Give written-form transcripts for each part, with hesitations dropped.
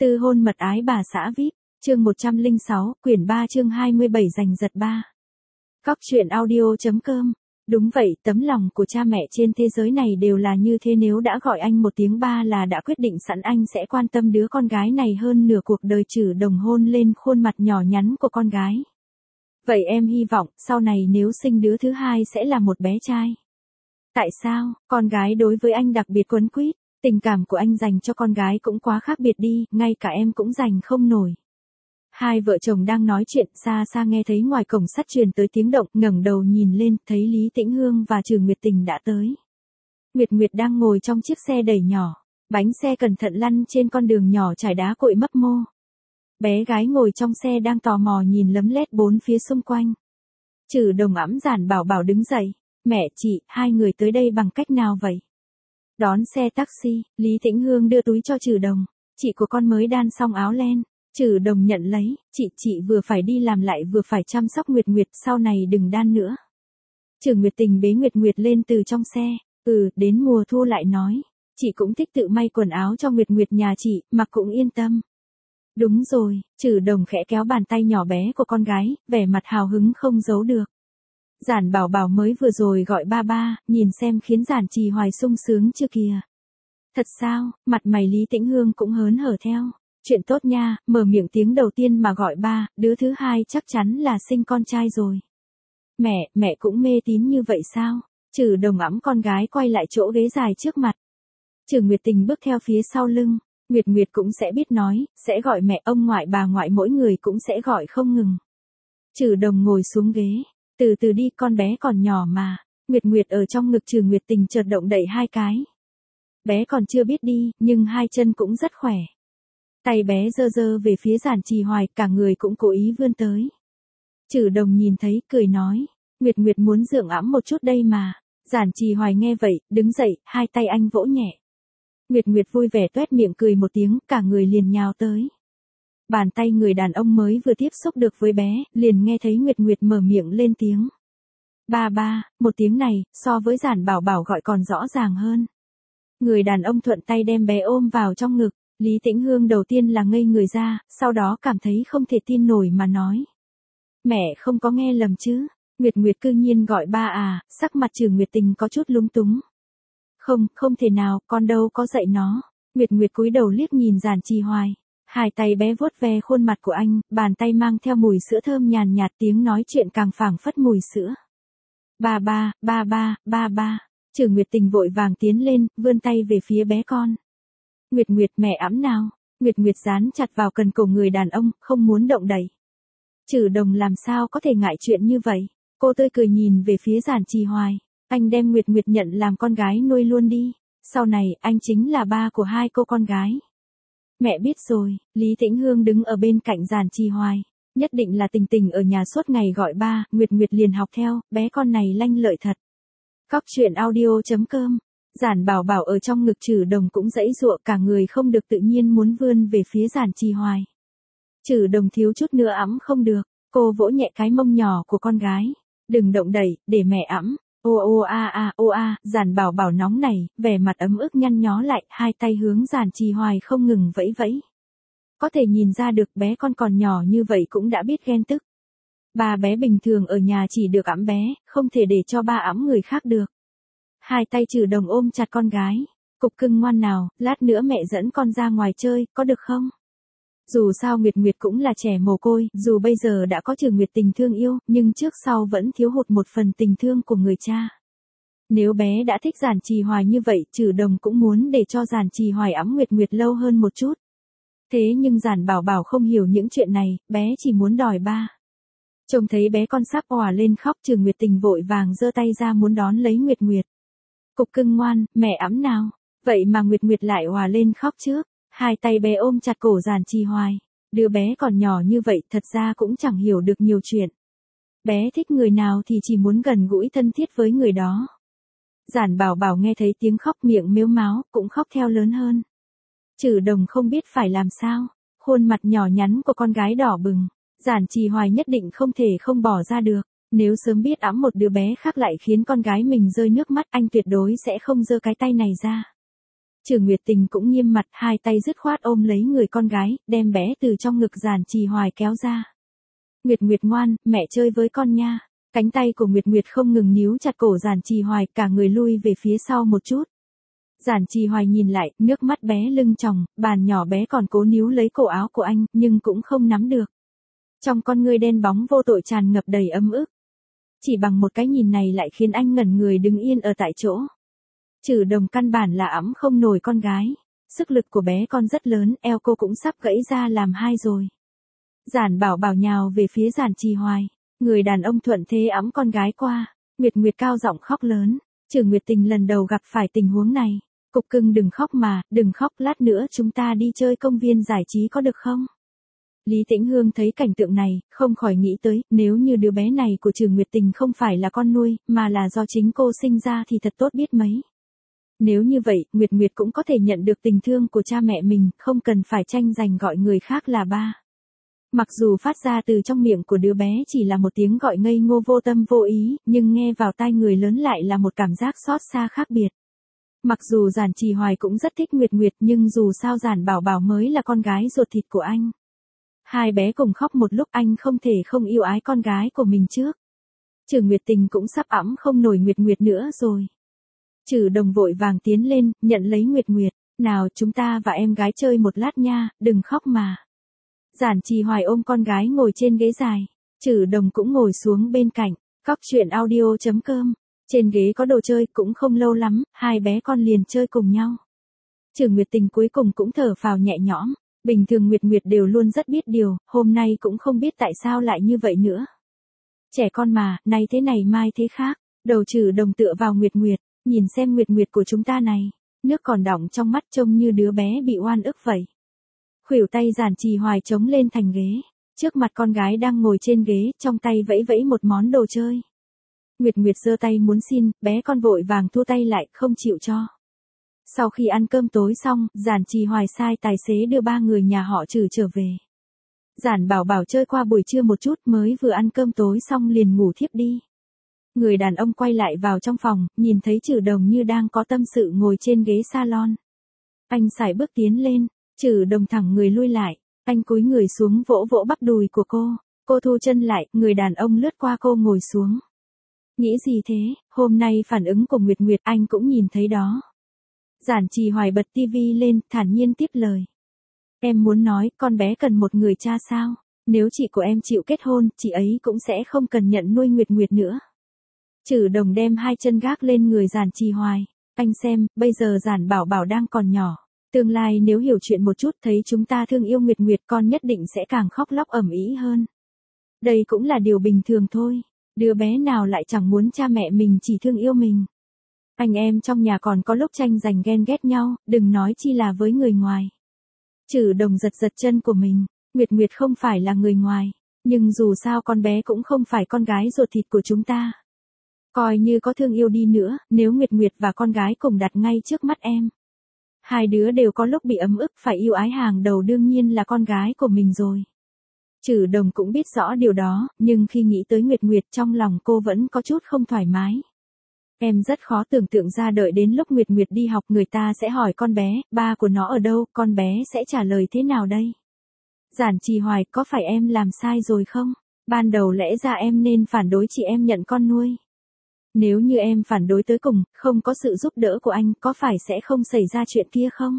Tư hôn mật ái bà xã VIP, chương 106, quyển 3 chương 27 giành giật 3. Góc truyện audio.com. Đúng vậy, tấm lòng của cha mẹ trên thế giới này đều là như thế, nếu đã gọi anh một tiếng ba là đã quyết định sẵn anh sẽ quan tâm đứa con gái này hơn nửa cuộc đời. Trử Đồng hôn lên khuôn mặt nhỏ nhắn của con gái. Vậy em hy vọng sau này nếu sinh đứa thứ hai sẽ là một bé trai. Tại sao? Con gái đối với anh đặc biệt quấn quýt, tình cảm của anh dành cho con gái cũng quá khác biệt đi, ngay cả em cũng dành không nổi. Hai vợ chồng đang nói chuyện, xa xa nghe thấy ngoài cổng sắt truyền tới tiếng động, ngẩng đầu nhìn lên, thấy Lý Tĩnh Hương và Trừ Nguyệt Tình đã tới. Nguyệt Nguyệt đang ngồi trong chiếc xe đẩy nhỏ, bánh xe cẩn thận lăn trên con đường nhỏ trải đá cội mấp mô. Bé gái ngồi trong xe đang tò mò nhìn lấm lét bốn phía xung quanh. Trừ Đồng ẵm Giản Bảo Bảo đứng dậy, mẹ, chị, hai người tới đây bằng cách nào vậy? Đón xe taxi, Lý Tĩnh Hương đưa túi cho Trừ Đồng, chị của con mới đan xong áo len. Trừ Đồng nhận lấy, chị vừa phải đi làm lại vừa phải chăm sóc Nguyệt Nguyệt, sau này đừng đan nữa. Trừ Nguyệt Tình bế Nguyệt Nguyệt lên từ trong xe, đến mùa thu lại nói, chị cũng thích tự may quần áo cho Nguyệt Nguyệt nhà chị, mặc cũng yên tâm. Đúng rồi, Trừ Đồng khẽ kéo bàn tay nhỏ bé của con gái, vẻ mặt hào hứng không giấu được. Giản Bảo Bảo mới vừa rồi gọi ba ba, nhìn xem khiến Giản Trì Hoài sung sướng chưa kìa. Thật sao? Mặt mày Lý Tĩnh Hương cũng hớn hở theo. Chuyện tốt nha, mở miệng tiếng đầu tiên mà gọi ba, đứa thứ hai chắc chắn là sinh con trai rồi. Mẹ cũng mê tín như vậy sao? Trừ Đồng ẵm con gái quay lại chỗ ghế dài trước mặt. Trừ Nguyệt Tình bước theo phía sau lưng, Nguyệt Nguyệt cũng sẽ biết nói, sẽ gọi mẹ, ông ngoại, bà ngoại, mỗi người cũng sẽ gọi không ngừng. Trừ Đồng ngồi xuống ghế, từ từ đi, con bé còn nhỏ mà. Nguyệt Nguyệt ở trong ngực Trừ Nguyệt Tình chợt động đậy hai cái. Bé còn chưa biết đi, nhưng hai chân cũng rất khỏe. Tay bé giơ về phía Giản Trì Hoài, cả người cũng cố ý vươn tới. Trừ Đồng nhìn thấy, cười nói, Nguyệt Nguyệt muốn dượng ẵm một chút đây mà. Giản Trì Hoài nghe vậy, đứng dậy, hai tay anh vỗ nhẹ. Nguyệt Nguyệt vui vẻ toét miệng cười một tiếng, cả người liền nhào tới. Bàn tay người đàn ông mới vừa tiếp xúc được với bé, liền nghe thấy Nguyệt Nguyệt mở miệng lên tiếng. Ba, một tiếng này, so với Giản Bảo Bảo gọi còn rõ ràng hơn. Người đàn ông thuận tay đem bé ôm vào trong ngực. Lý Tĩnh Hương đầu tiên là ngây người ra, sau đó cảm thấy không thể tin nổi mà nói. Mẹ không có nghe lầm chứ? Nguyệt Nguyệt cư nhiên gọi ba à? Sắc mặt Trừ Nguyệt Tình có chút lúng túng. Không thể nào, con đâu có dạy nó. Nguyệt Nguyệt cúi đầu liếc nhìn Giản Trì Hoài. Hai tay bé vuốt ve khuôn mặt của anh, bàn tay mang theo mùi sữa thơm nhàn nhạt, tiếng nói chuyện càng phảng phất mùi sữa. Ba. Trừ Nguyệt Tình vội vàng tiến lên, vươn tay về phía bé con. Nguyệt, mẹ ẵm nào. Nguyệt dán chặt vào cần cổ người đàn ông, không muốn động đậy. Trừ Đồng làm sao có thể ngại chuyện như vậy. Cô tươi cười nhìn về phía Giản Trì Hoài. Anh đem Nguyệt nhận làm con gái nuôi luôn đi. Sau này, anh chính là ba của hai cô con gái. Mẹ biết rồi. Lý Tĩnh Hương đứng ở bên cạnh Giản Trì Hoài. Nhất định là Tình ở nhà suốt ngày gọi ba. Nguyệt liền học theo, bé con này lanh lợi thật. Góc truyện audio.com. Giản Bảo Bảo ở trong ngực Trừ Đồng cũng giãy giụa, cả người không được tự nhiên muốn vươn về phía Giản Trì Hoài. Trừ Đồng thiếu chút nữa ẵm không được, cô vỗ nhẹ cái mông nhỏ của con gái. Đừng động đẩy, để mẹ ẵm. Ô a, Giản Bảo Bảo nóng nảy, vẻ mặt ấm ức nhăn nhó lại, hai tay hướng Giản Trì Hoài không ngừng vẫy. Có thể nhìn ra được bé con còn nhỏ như vậy cũng đã biết ghen tức. Ba bé bình thường ở nhà chỉ được ẵm bé, không thể để cho ba ẵm người khác được. Hai tay Trừ Đồng ôm chặt con gái. Cục cưng ngoan nào, lát nữa mẹ dẫn con ra ngoài chơi, có được không? Dù sao Nguyệt cũng là trẻ mồ côi, dù bây giờ đã có Trừ Nguyệt Tình thương yêu, nhưng trước sau vẫn thiếu hụt một phần tình thương của người cha. Nếu bé đã thích Giản Trì Hoài như vậy, Trừ Đồng cũng muốn để cho Giản Trì Hoài ẵm Nguyệt lâu hơn một chút. Thế nhưng Giản Bảo Bảo không hiểu những chuyện này, bé chỉ muốn đòi ba. Trông thấy bé con sắp òa lên khóc, Trừ Nguyệt Tình vội vàng giơ tay ra muốn đón lấy Nguyệt. Cục cưng ngoan, mẹ ẵm nào. Vậy mà Nguyệt lại òa lên khóc trước. Hai tay bé ôm chặt cổ Giản Trì Hoài. Đứa bé còn nhỏ như vậy thật ra cũng chẳng hiểu được nhiều chuyện. Bé thích người nào thì chỉ muốn gần gũi thân thiết với người đó. Giản Bảo Bảo nghe thấy tiếng khóc miệng mếu máo, cũng khóc theo lớn hơn. Trừ Đồng không biết phải làm sao. Khuôn mặt nhỏ nhắn của con gái đỏ bừng. Giản Trì Hoài nhất định không thể không bỏ ra được. Nếu sớm biết ẵm một đứa bé khác lại khiến con gái mình rơi nước mắt, anh tuyệt đối sẽ không giơ cái tay này ra. Trừ Nguyệt Tình cũng nghiêm mặt, hai tay dứt khoát ôm lấy người con gái, đem bé từ trong ngực Giản Trì Hoài kéo ra. Nguyệt Nguyệt ngoan, mẹ chơi với con nha. Cánh tay của Nguyệt Nguyệt không ngừng níu chặt cổ Giản Trì Hoài, cả người lui về phía sau một chút. Giản Trì Hoài nhìn lại, nước mắt bé lưng tròng, bàn nhỏ bé còn cố níu lấy cổ áo của anh, nhưng cũng không nắm được. Trong con ngươi đen bóng vô tội tràn ngập đầy ấm ức. Chỉ bằng một cái nhìn này lại khiến anh ngẩn người đứng yên ở tại chỗ. Trừ Đồng căn bản là ẵm không nổi con gái. Sức lực của bé con rất lớn, eo cô cũng sắp gãy ra làm hai rồi. Giản Bảo Bảo nhào về phía Giản Trì Hoài. Người đàn ông thuận thế ẵm con gái qua. Nguyệt Nguyệt cao giọng khóc lớn. Trừ Nguyệt Tình lần đầu gặp phải tình huống này. Cục cưng đừng khóc mà, đừng khóc, lát nữa chúng ta đi chơi công viên giải trí có được không? Lý Tĩnh Hương thấy cảnh tượng này, không khỏi nghĩ tới, nếu như đứa bé này của Trừ Nguyệt Tình không phải là con nuôi, mà là do chính cô sinh ra thì thật tốt biết mấy. Nếu như vậy, Nguyệt Nguyệt cũng có thể nhận được tình thương của cha mẹ mình, không cần phải tranh giành gọi người khác là ba. Mặc dù phát ra từ trong miệng của đứa bé chỉ là một tiếng gọi ngây ngô vô tâm vô ý, nhưng nghe vào tai người lớn lại là một cảm giác xót xa khác biệt. Mặc dù Giản Trì Hoài cũng rất thích Nguyệt Nguyệt, nhưng dù sao Giản Bảo Bảo mới là con gái ruột thịt của anh. Hai bé cùng khóc một lúc, anh không thể không yêu ái con gái của mình trước. Trừ Nguyệt Tình cũng sắp ẵm không nổi Nguyệt Nguyệt nữa rồi. Trừ Đồng vội vàng tiến lên, nhận lấy Nguyệt Nguyệt. Nào chúng ta và em gái chơi một lát nha, đừng khóc mà. Giản Trì Hoài ôm con gái ngồi trên ghế dài. Trừ Đồng cũng ngồi xuống bên cạnh. Cóc truyện audio.com. Trên ghế có đồ chơi, cũng không lâu lắm, hai bé con liền chơi cùng nhau. Trừ Nguyệt Tình cuối cùng cũng thở phào nhẹ nhõm. Bình thường Nguyệt Nguyệt đều luôn rất biết điều, hôm nay cũng không biết tại sao lại như vậy nữa. Trẻ con mà, nay thế này mai thế khác. Đầu Trừ Đồng tựa vào Nguyệt Nguyệt, nhìn xem Nguyệt Nguyệt của chúng ta này. Nước còn đọng trong mắt, trông như đứa bé bị oan ức vậy. Khuỷu tay Giản Trì Hoài chống lên thành ghế. Trước mặt con gái đang ngồi trên ghế, trong tay vẫy vẫy một món đồ chơi. Nguyệt Nguyệt giơ tay muốn xin, bé con vội vàng thu tay lại, không chịu cho. Sau khi ăn cơm tối xong, Giản Trì Hoài sai tài xế đưa ba người nhà họ Trừ trở về. Giản Bảo Bảo chơi qua buổi trưa một chút, mới vừa ăn cơm tối xong liền ngủ thiếp đi. Người đàn ông quay lại vào trong phòng, nhìn thấy Trừ Đồng như đang có tâm sự ngồi trên ghế salon. Anh sải bước tiến lên, Trừ Đồng thẳng người lui lại, anh cúi người xuống vỗ vỗ bắp đùi của cô thu chân lại, người đàn ông lướt qua cô ngồi xuống. Nghĩ gì thế, hôm nay phản ứng của Nguyệt Nguyệt anh cũng nhìn thấy đó. Giản Trì Hoài bật tivi lên, thản nhiên tiếp lời. Em muốn nói, con bé cần một người cha sao? Nếu chị của em chịu kết hôn, chị ấy cũng sẽ không cần nhận nuôi Nguyệt Nguyệt nữa. Trừ Đồng đem hai chân gác lên người Giản Trì Hoài. Anh xem, bây giờ Giản Bảo Bảo đang còn nhỏ. Tương lai nếu hiểu chuyện một chút, thấy chúng ta thương yêu Nguyệt Nguyệt, con nhất định sẽ càng khóc lóc ầm ĩ hơn. Đây cũng là điều bình thường thôi. Đứa bé nào lại chẳng muốn cha mẹ mình chỉ thương yêu mình. Anh em trong nhà còn có lúc tranh giành ghen ghét nhau, đừng nói chi là với người ngoài. Trừ Đồng giật giật chân của mình. Nguyệt Nguyệt không phải là người ngoài. Nhưng dù sao con bé cũng không phải con gái ruột thịt của chúng ta. Coi như có thương yêu đi nữa, nếu Nguyệt Nguyệt và con gái cùng đặt ngay trước mắt em. Hai đứa đều có lúc bị ấm ức, phải yêu ái hàng đầu đương nhiên là con gái của mình rồi. Trừ Đồng cũng biết rõ điều đó, nhưng khi nghĩ tới Nguyệt Nguyệt trong lòng cô vẫn có chút không thoải mái. Em rất khó tưởng tượng ra đợi đến lúc Nguyệt Nguyệt đi học người ta sẽ hỏi con bé, ba của nó ở đâu, con bé sẽ trả lời thế nào đây? Giản Trì Hoài, có phải em làm sai rồi không? Ban đầu lẽ ra em nên phản đối chị em nhận con nuôi. Nếu như em phản đối tới cùng, không có sự giúp đỡ của anh, có phải sẽ không xảy ra chuyện kia không?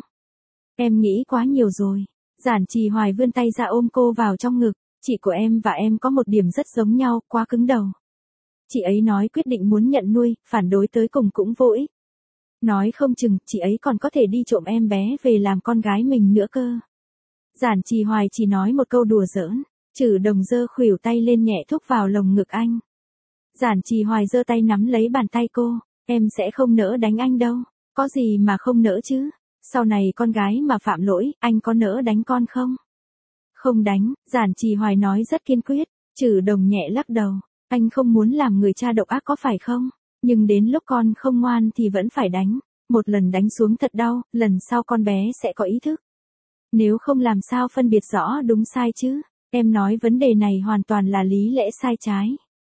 Em nghĩ quá nhiều rồi. Giản Trì Hoài vươn tay ra ôm cô vào trong ngực. Chị của em và em có một điểm rất giống nhau, quá cứng đầu. Chị ấy nói quyết định muốn nhận nuôi, phản đối tới cùng cũng vô ích. Nói không chừng, chị ấy còn có thể đi trộm em bé về làm con gái mình nữa cơ. Giản Trì Hoài chỉ nói một câu đùa giỡn. Trừ Đồng giơ khuỷu tay lên nhẹ thúc vào lồng ngực anh. Giản Trì Hoài giơ tay nắm lấy bàn tay cô. Em sẽ không nỡ đánh anh đâu. Có gì mà không nỡ chứ? Sau này con gái mà phạm lỗi, anh có nỡ đánh con không? Không đánh, Giản Trì Hoài nói rất kiên quyết. Trừ Đồng nhẹ lắc đầu. Anh không muốn làm người cha độc ác có phải không? Nhưng đến lúc con không ngoan thì vẫn phải đánh. Một lần đánh xuống thật đau, lần sau con bé sẽ có ý thức. Nếu không làm sao phân biệt rõ đúng sai chứ? Em nói vấn đề này hoàn toàn là lý lẽ sai trái.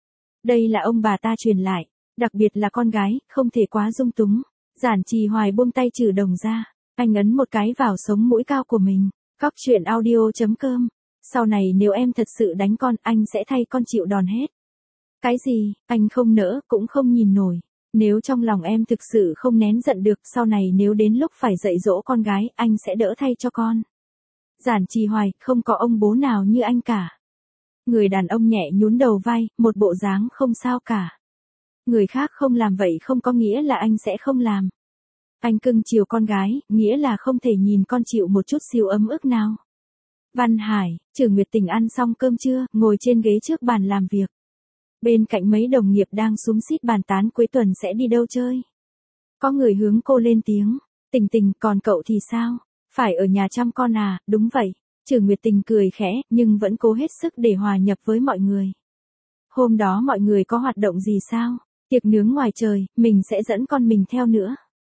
Đây là ông bà ta truyền lại. Đặc biệt là con gái, không thể quá dung túng. Giản Trì Hoài buông tay Trừ Đồng ra. Anh ấn một cái vào sống mũi cao của mình. Cóc truyện audio.com. Sau này nếu em thật sự đánh con, anh sẽ thay con chịu đòn hết. Cái gì, anh không nỡ, cũng không nhìn nổi. Nếu trong lòng em thực sự không nén giận được, sau này nếu đến lúc phải dạy dỗ con gái, anh sẽ đỡ thay cho con. Giản Trì Hoài, không có ông bố nào như anh cả. Người đàn ông nhẹ nhún đầu vai, một bộ dáng không sao cả. Người khác không làm vậy không có nghĩa là anh sẽ không làm. Anh cưng chiều con gái, nghĩa là không thể nhìn con chịu một chút xíu ấm ức nào. Văn Hải, Trử Nguyệt Tình ăn xong cơm trưa, ngồi trên ghế trước bàn làm việc. Bên cạnh mấy đồng nghiệp đang xúm xít bàn tán cuối tuần sẽ đi đâu chơi. Có người hướng cô lên tiếng, Tình Tình, còn cậu thì sao? Phải ở nhà chăm con à? Đúng vậy. Trử Nguyệt Tình cười khẽ, nhưng vẫn cố hết sức để hòa nhập với mọi người. Hôm đó mọi người có hoạt động gì sao? Tiệc nướng ngoài trời, mình sẽ dẫn con mình theo nữa.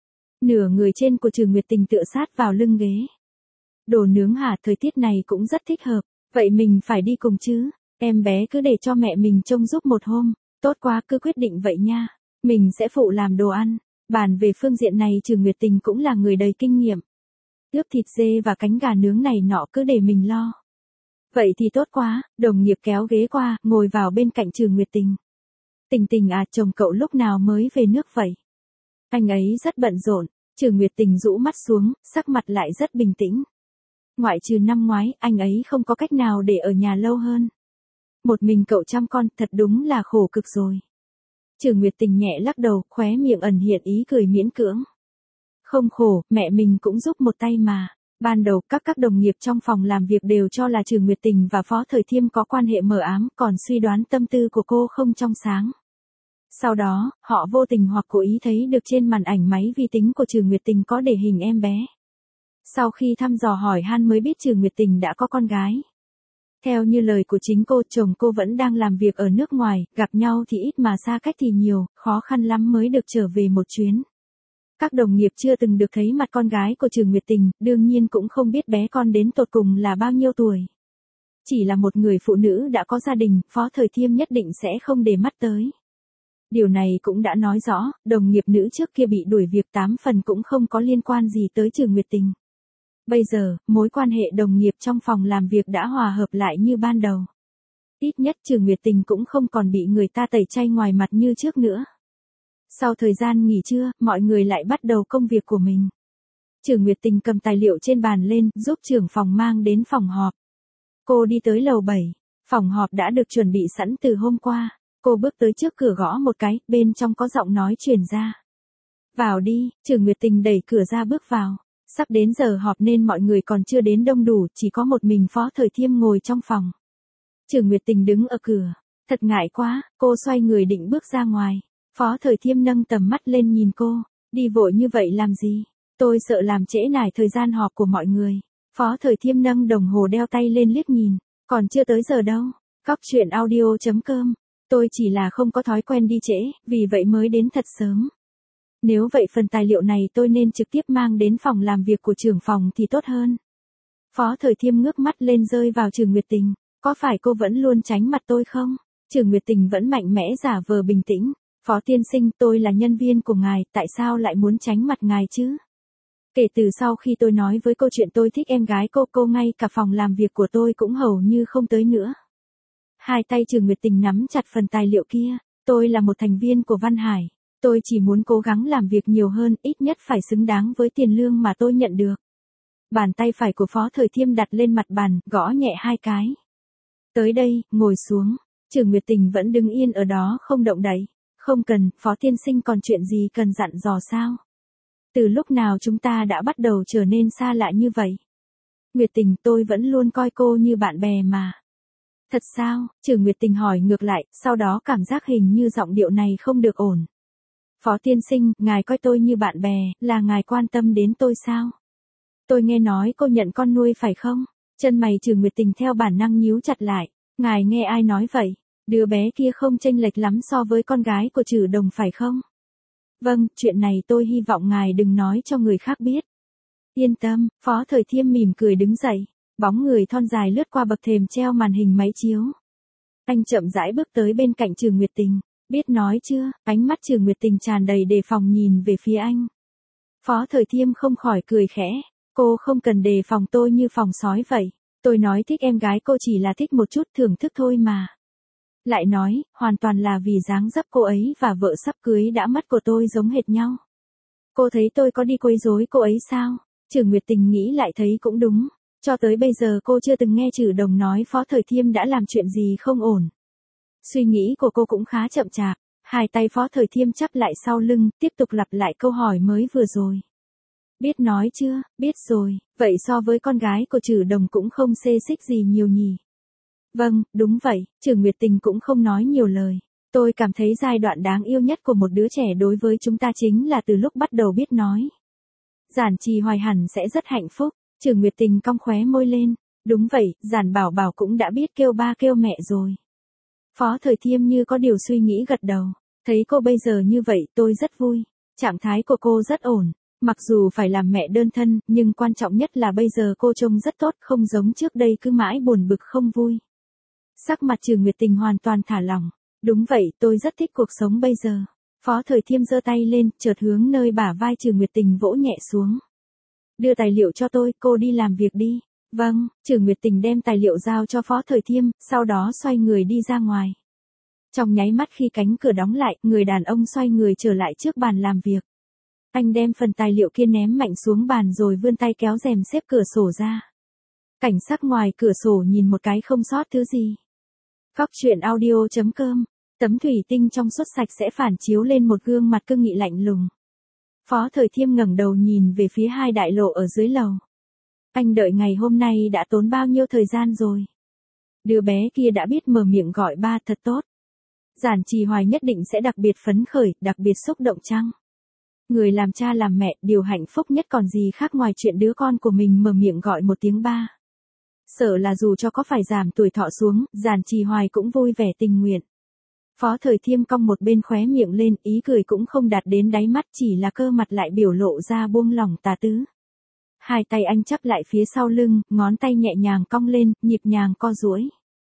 Nửa người trên của Trử Nguyệt Tình tựa sát vào lưng ghế. Đồ nướng hả, thời tiết này cũng rất thích hợp. Vậy mình phải đi cùng chứ? Em bé cứ để cho mẹ mình trông giúp một hôm. Tốt quá, cứ quyết định vậy nha. Mình sẽ phụ làm đồ ăn. Bàn về phương diện này Trử Nguyệt Tình cũng là người đầy kinh nghiệm. Ướp thịt dê và cánh gà nướng này nọ cứ để mình lo. Vậy thì tốt quá, đồng nghiệp kéo ghế qua, ngồi vào bên cạnh Trử Nguyệt Tình. Tình Tình à, chồng cậu lúc nào mới về nước vậy? Anh ấy rất bận rộn. Trử Nguyệt Tình rũ mắt xuống, sắc mặt lại rất bình tĩnh. Ngoại trừ năm ngoái, anh ấy không có cách nào để ở nhà lâu hơn. Một mình cậu chăm con, thật đúng là khổ cực rồi. Trử Nguyệt Tình nhẹ lắc đầu, khóe miệng ẩn hiện ý cười miễn cưỡng. Không khổ, mẹ mình cũng giúp một tay mà. Ban đầu các đồng nghiệp trong phòng làm việc đều cho là Trử Nguyệt Tình và Phó Thời Thiêm có quan hệ mờ ám, còn suy đoán tâm tư của cô không trong sáng. Sau đó, họ vô tình hoặc cố ý thấy được trên màn ảnh máy vi tính của Trử Nguyệt Tình có để hình em bé. Sau khi thăm dò hỏi han mới biết Trử Nguyệt Tình đã có con gái. Theo như lời của chính cô, chồng cô vẫn đang làm việc ở nước ngoài, gặp nhau thì ít mà xa cách thì nhiều, khó khăn lắm mới được trở về một chuyến. Các đồng nghiệp chưa từng được thấy mặt con gái của Trử Nguyệt Tình, đương nhiên cũng không biết bé con đến tột cùng là bao nhiêu tuổi. Chỉ là một người phụ nữ đã có gia đình, Phó Thời Thiêm nhất định sẽ không để mắt tới. Điều này cũng đã nói rõ, đồng nghiệp nữ trước kia bị đuổi việc 8 phần cũng không có liên quan gì tới Trử Nguyệt Tình. Bây giờ, mối quan hệ đồng nghiệp trong phòng làm việc đã hòa hợp lại như ban đầu. Ít nhất Trử Nguyệt Tình cũng không còn bị người ta tẩy chay ngoài mặt như trước nữa. Sau thời gian nghỉ trưa, mọi người lại bắt đầu công việc của mình. Trử Nguyệt Tình cầm tài liệu trên bàn lên, giúp trưởng phòng mang đến phòng họp. Cô đi tới lầu 7. Phòng họp đã được chuẩn bị sẵn từ hôm qua. Cô bước tới trước cửa gõ một cái, bên trong có giọng nói truyền ra. Vào đi, Trử Nguyệt Tình đẩy cửa ra bước vào. Sắp đến giờ họp nên mọi người còn chưa đến đông đủ, chỉ có một mình Phó Thời Thiêm ngồi trong phòng. Trử Nguyệt Tình đứng ở cửa. Thật ngại quá, cô xoay người định bước ra ngoài. Phó Thời Thiêm nâng tầm mắt lên nhìn cô. Đi vội như vậy làm gì? Tôi sợ làm trễ nải thời gian họp của mọi người. Phó Thời Thiêm nâng đồng hồ đeo tay lên liếc nhìn. Còn chưa tới giờ đâu. Cóc truyện audio.com. Tôi chỉ là không có thói quen đi trễ, vì vậy mới đến thật sớm. Nếu vậy phần tài liệu này tôi nên trực tiếp mang đến phòng làm việc của trưởng phòng thì tốt hơn. Phó Thời Thiêm ngước mắt lên rơi vào Trử Nguyệt Tình. Có phải cô vẫn luôn tránh mặt tôi không? Trử Nguyệt Tình vẫn mạnh mẽ giả vờ bình tĩnh. Phó tiên sinh, tôi là nhân viên của ngài, tại sao lại muốn tránh mặt ngài chứ? Kể từ sau khi tôi nói với cô chuyện tôi thích em gái cô ngay cả phòng làm việc của tôi cũng hầu như không tới nữa. Hai tay Trử Nguyệt Tình nắm chặt phần tài liệu kia. Tôi là một thành viên của Văn Hải. Tôi chỉ muốn cố gắng làm việc nhiều hơn, ít nhất phải xứng đáng với tiền lương mà tôi nhận được. Bàn tay phải của Phó Thời Thiêm đặt lên mặt bàn, gõ nhẹ 2 cái. Tới đây, ngồi xuống. Trử Nguyệt Tình vẫn đứng yên ở đó không động đậy. Không cần, Phó tiên sinh còn chuyện gì cần dặn dò sao? Từ lúc nào chúng ta đã bắt đầu trở nên xa lạ như vậy? Nguyệt Tình, tôi vẫn luôn coi cô như bạn bè mà. Thật sao? Trử Nguyệt Tình hỏi ngược lại, sau đó cảm giác hình như giọng điệu này không được ổn. Phó tiên sinh, ngài coi tôi như bạn bè, là ngài quan tâm đến tôi sao? Tôi nghe nói cô nhận con nuôi phải không? Chân mày Trử Nguyệt Tình theo bản năng nhíu chặt lại. Ngài nghe ai nói vậy? Đứa bé kia không chênh lệch lắm so với con gái của Trử Đồng phải không? Vâng, chuyện này tôi hy vọng ngài đừng nói cho người khác biết. Yên tâm, Phó Thời Thiêm mỉm cười đứng dậy. Bóng người thon dài lướt qua bậc thềm treo màn hình máy chiếu. Anh chậm rãi bước tới bên cạnh Trử Nguyệt Tình. Biết nói chưa? Ánh mắt Trử Nguyệt Tình tràn đầy đề phòng nhìn về phía anh. Phó Thời Thiêm không khỏi cười khẽ. Cô không cần đề phòng tôi như phòng sói vậy. Tôi nói thích em gái cô chỉ là thích một chút thưởng thức thôi mà. Lại nói, hoàn toàn là vì dáng dấp cô ấy và vợ sắp cưới đã mất của tôi giống hệt nhau. Cô thấy tôi có đi quấy rối cô ấy sao? Trừ Nguyệt Tình nghĩ lại thấy cũng đúng. Cho tới bây giờ cô chưa từng nghe Trừ Đồng nói Phó Thời Thiêm đã làm chuyện gì không ổn. Suy nghĩ của cô cũng khá chậm chạp. Hai tay Phó Thời Thiêm chắp lại sau lưng, tiếp tục lặp lại câu hỏi mới vừa rồi. Biết nói chưa? Biết rồi. Vậy so với con gái của Trừ Đồng cũng không xê xích gì nhiều nhỉ? Vâng, đúng vậy. Trừ Nguyệt Tình cũng không nói nhiều lời. Tôi cảm thấy giai đoạn đáng yêu nhất của một đứa trẻ đối với chúng ta chính là từ lúc bắt đầu biết nói. Giản Trì Hoài hẳn sẽ rất hạnh phúc. Trừ Nguyệt Tình cong khóe môi lên. Đúng vậy, Giản Bảo Bảo cũng đã biết kêu ba kêu mẹ rồi. Phó Thời Thiêm như có điều suy nghĩ gật đầu. Thấy cô bây giờ như vậy tôi rất vui. Trạng thái của cô rất ổn. Mặc dù phải làm mẹ đơn thân, nhưng quan trọng nhất là bây giờ cô trông rất tốt, không giống trước đây cứ mãi buồn bực không vui. Sắc mặt Trừ Nguyệt Tình hoàn toàn thả lỏng. Đúng vậy, tôi rất thích cuộc sống bây giờ. Phó Thời Thiêm giơ tay lên, chợt hướng nơi bả vai Trừ Nguyệt Tình vỗ nhẹ xuống. Đưa tài liệu cho tôi, cô đi làm việc đi. Vâng, Trừ Nguyệt Tình đem tài liệu giao cho Phó Thời Thiêm, sau đó xoay người đi ra ngoài. Trong nháy mắt khi cánh cửa đóng lại, người đàn ông xoay người trở lại trước bàn làm việc. Anh đem phần tài liệu kia ném mạnh xuống bàn rồi vươn tay kéo rèm xếp cửa sổ ra. Cảnh sắc ngoài cửa sổ nhìn một cái không sót thứ gì. Cóc truyện audio.com. Tấm thủy tinh trong suốt sạch sẽ phản chiếu lên một gương mặt cương nghị lạnh lùng. Phó Thời Thiêm ngẩng đầu nhìn về phía hai đại lộ ở dưới lầu. Anh đợi ngày hôm nay đã tốn bao nhiêu thời gian rồi. Đứa bé kia đã biết mở miệng gọi ba thật tốt. Giản Trì Hoài nhất định sẽ đặc biệt phấn khởi, đặc biệt xúc động chăng? Người làm cha làm mẹ, điều hạnh phúc nhất còn gì khác ngoài chuyện đứa con của mình mở miệng gọi một tiếng ba. Sợ là dù cho có phải giảm tuổi thọ xuống, Giản Trì Hoài cũng vui vẻ tình nguyện. Phó Thời Thiêm cong một bên khóe miệng lên, ý cười cũng không đạt đến đáy mắt, chỉ là cơ mặt lại biểu lộ ra buông lỏng tà tứ. Hai tay anh chắp lại phía sau lưng, ngón tay nhẹ nhàng cong lên, nhịp nhàng co duỗi.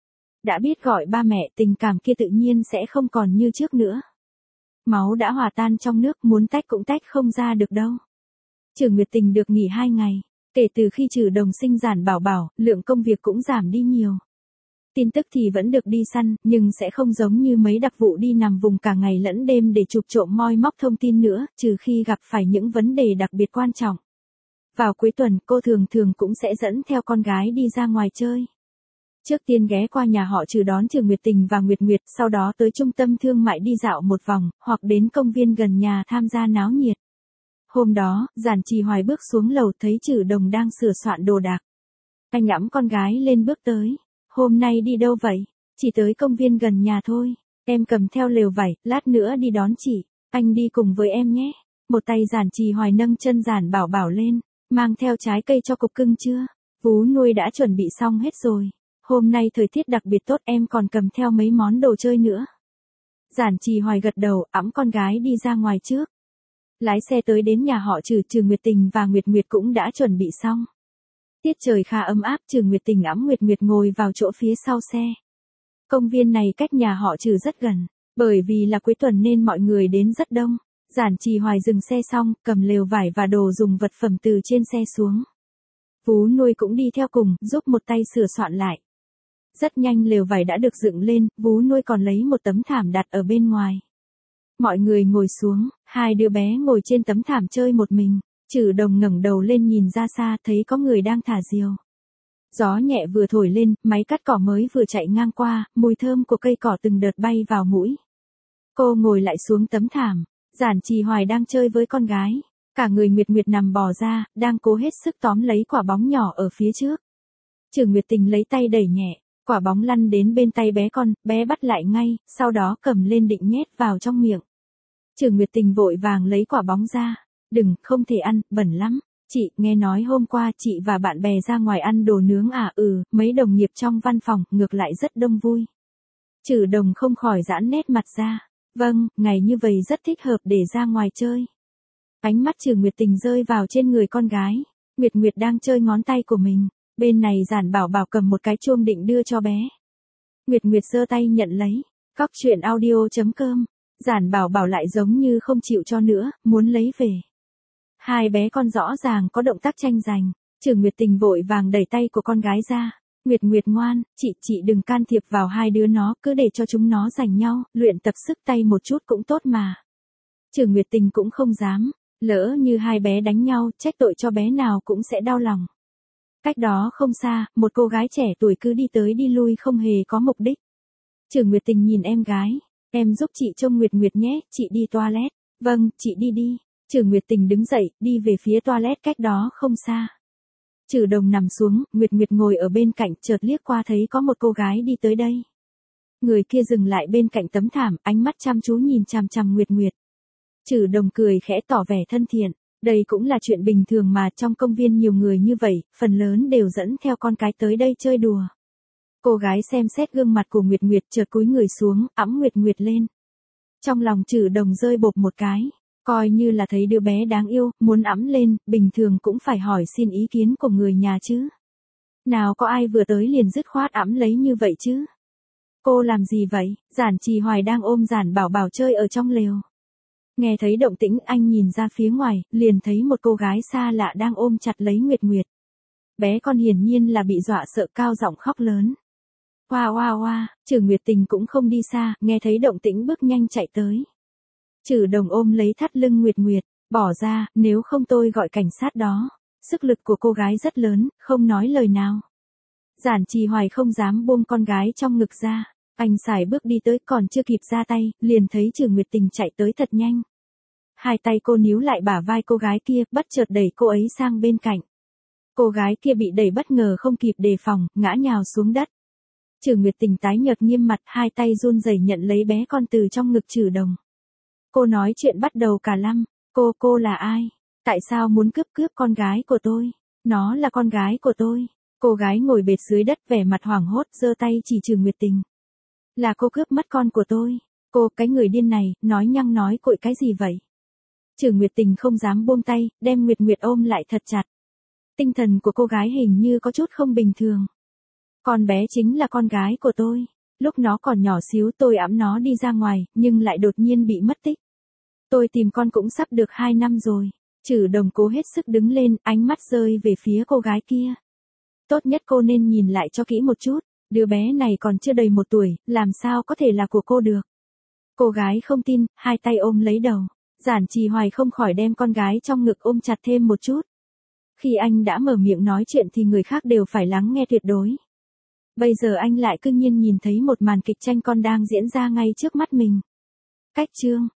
Đã biết gọi ba mẹ, tình cảm kia tự nhiên sẽ không còn như trước nữa. Máu đã hòa tan trong nước, muốn tách cũng tách không ra được đâu. Trừ Nguyệt Tình được nghỉ 2 ngày. Kể từ khi Trừ Đồng sinh Giản Bảo Bảo, lượng công việc cũng giảm đi nhiều. Tin tức thì vẫn được đi săn, nhưng sẽ không giống như mấy đặc vụ đi nằm vùng cả ngày lẫn đêm để chụp trộm moi móc thông tin nữa, trừ khi gặp phải những vấn đề đặc biệt quan trọng. Vào cuối tuần, cô thường thường cũng sẽ dẫn theo con gái đi ra ngoài chơi. Trước tiên ghé qua nhà họ Trừ đón Trừ Nguyệt Tình và Nguyệt Nguyệt, sau đó tới trung tâm thương mại đi dạo một vòng, hoặc đến công viên gần nhà tham gia náo nhiệt. Hôm đó, Giản Trì Hoài bước xuống lầu thấy Trừ Đồng đang sửa soạn đồ đạc. Anh ẵm con gái lên bước tới. Hôm nay đi đâu vậy? Chỉ tới công viên gần nhà thôi. Em cầm theo lều vải, lát nữa đi đón chị. Anh đi cùng với em nhé. Một tay Giản Trì Hoài nâng chân Giản Bảo Bảo lên. Mang theo trái cây cho cục cưng chưa? Vú nuôi đã chuẩn bị xong hết rồi. Hôm nay thời tiết đặc biệt tốt, em còn cầm theo mấy món đồ chơi nữa. Giản Trì Hoài gật đầu, ẵm con gái đi ra ngoài trước. Lái xe tới đến nhà họ Trừ, Trừ Nguyệt Tình và Nguyệt Nguyệt cũng đã chuẩn bị xong. Tiết trời khá ấm áp, Trừ Nguyệt Tình ẵm Nguyệt Nguyệt ngồi vào chỗ phía sau xe. Công viên này cách nhà họ Trừ rất gần, bởi vì là cuối tuần nên mọi người đến rất đông. Giản Trì Hoài dừng xe xong, cầm lều vải và đồ dùng vật phẩm từ trên xe xuống. Vú nuôi cũng đi theo cùng, giúp một tay sửa soạn lại. Rất nhanh lều vải đã được dựng lên, vú nuôi còn lấy một tấm thảm đặt ở bên ngoài. Mọi người ngồi xuống, hai đứa bé ngồi trên tấm thảm chơi một mình. Trừ Đồng ngẩng đầu lên nhìn ra xa, thấy có người đang thả diều. Gió nhẹ vừa thổi lên, máy cắt cỏ mới vừa chạy ngang qua, mùi thơm của cây cỏ từng đợt bay vào mũi. Cô ngồi lại xuống tấm thảm. Giản Trì Hoài đang chơi với con gái. Cả người Nguyệt Nguyệt nằm bò ra, đang cố hết sức tóm lấy quả bóng nhỏ ở phía trước. Trừ Nguyệt Tình lấy tay đẩy nhẹ, quả bóng lăn đến bên tay bé con, bé bắt lại ngay, sau đó cầm lên định nhét vào trong miệng. Trừ Nguyệt Tình vội vàng lấy quả bóng ra. Đừng, không thể ăn, bẩn lắm. Chị, nghe nói hôm qua chị và bạn bè ra ngoài ăn đồ nướng à? Mấy đồng nghiệp trong văn phòng, ngược lại rất đông vui. Trừ Đồng không khỏi giãn nét mặt ra. Vâng, ngày như vậy rất thích hợp để ra ngoài chơi. Ánh mắt Trừ Nguyệt Tình rơi vào trên người con gái. Nguyệt Nguyệt đang chơi ngón tay của mình. Bên này Giản Bảo Bảo cầm một cái chuông định đưa cho bé. Nguyệt Nguyệt giơ tay nhận lấy. Cóc truyện audio.com. Giản Bảo Bảo lại giống như không chịu cho nữa, muốn lấy về. Hai bé con rõ ràng có động tác tranh giành. Trừ Nguyệt Tình vội vàng đẩy tay của con gái ra. Nguyệt Nguyệt ngoan, chị đừng can thiệp vào hai đứa nó, cứ để cho chúng nó giành nhau, luyện tập sức tay một chút cũng tốt mà. Trừ Nguyệt Tình cũng không dám, lỡ như hai bé đánh nhau, trách tội cho bé nào cũng sẽ đau lòng. Cách đó không xa, một cô gái trẻ tuổi cứ đi tới đi lui không hề có mục đích. Trừ Nguyệt Tình nhìn em gái, em giúp chị trông Nguyệt Nguyệt nhé, chị đi toilet. Vâng, chị đi. Trừ Nguyệt Tình đứng dậy, đi về phía toilet cách đó không xa. Trừ Đồng nằm xuống, Nguyệt Nguyệt ngồi ở bên cạnh, chợt liếc qua thấy có một cô gái đi tới đây. Người kia dừng lại bên cạnh tấm thảm, ánh mắt chăm chú nhìn chằm chằm Nguyệt Nguyệt. Trừ Đồng cười khẽ tỏ vẻ thân thiện, đây cũng là chuyện bình thường mà, trong công viên nhiều người như vậy, phần lớn đều dẫn theo con cái tới đây chơi đùa. Cô gái xem xét gương mặt của Nguyệt Nguyệt, chợt cúi người xuống, ẵm Nguyệt Nguyệt lên. Trong lòng Trừ Đồng rơi bộp một cái. Coi như là thấy đứa bé đáng yêu, muốn ẵm lên, bình thường cũng phải hỏi xin ý kiến của người nhà chứ. Nào có ai vừa tới liền dứt khoát ẵm lấy như vậy chứ. Cô làm gì vậy? Giản Trì Hoài đang ôm Giản Bảo Bảo chơi ở trong lều. Nghe thấy động tĩnh, anh nhìn ra phía ngoài, liền thấy một cô gái xa lạ đang ôm chặt lấy Nguyệt Nguyệt. Bé con hiển nhiên là bị dọa sợ, cao giọng khóc lớn. Oa, Trừ Nguyệt Tình cũng không đi xa, nghe thấy động tĩnh bước nhanh chạy tới. Trừ Đồng ôm lấy thắt lưng Nguyệt Nguyệt, bỏ ra, nếu không tôi gọi cảnh sát đó. Sức lực của cô gái rất lớn, không nói lời nào. Giản Trì Hoài không dám buông con gái trong ngực ra. Anh sải bước đi tới, còn chưa kịp ra tay, liền thấy Trừ Nguyệt Tình chạy tới thật nhanh. Hai tay cô níu lại bả vai cô gái kia, bất chợt đẩy cô ấy sang bên cạnh. Cô gái kia bị đẩy bất ngờ không kịp đề phòng, ngã nhào xuống đất. Trừ Nguyệt Tình tái nhợt nghiêm mặt, hai tay run rẩy nhận lấy bé con từ trong ngực Trừ Đồng. Cô nói chuyện bắt đầu cả lăm. Cô là ai? Tại sao muốn cướp con gái của tôi? Nó là con gái của tôi. Cô gái ngồi bệt dưới đất vẻ mặt hoảng hốt, giơ tay chỉ Trừ Nguyệt Tình. Là cô cướp mất con của tôi. Cô, cái người điên này, nói nhăng nói cội cái gì vậy? Trừ Nguyệt Tình không dám buông tay, đem Nguyệt Nguyệt ôm lại thật chặt. Tinh thần của cô gái hình như có chút không bình thường. Con bé chính là con gái của tôi. Lúc nó còn nhỏ xíu tôi ẵm nó đi ra ngoài, nhưng lại đột nhiên bị mất tích. Tôi tìm con cũng sắp được 2 năm rồi. Trừ Đồng cố hết sức đứng lên, ánh mắt rơi về phía cô gái kia. Tốt nhất cô nên nhìn lại cho kỹ một chút, đứa bé này còn chưa đầy 1 tuổi, làm sao có thể là của cô được. Cô gái không tin, hai tay ôm lấy đầu. Giản Trì Hoài không khỏi đem con gái trong ngực ôm chặt thêm một chút. Khi anh đã mở miệng nói chuyện thì người khác đều phải lắng nghe tuyệt đối. Bây giờ anh lại cư nhiên nhìn thấy một màn kịch tranh con đang diễn ra ngay trước mắt mình. Cách chương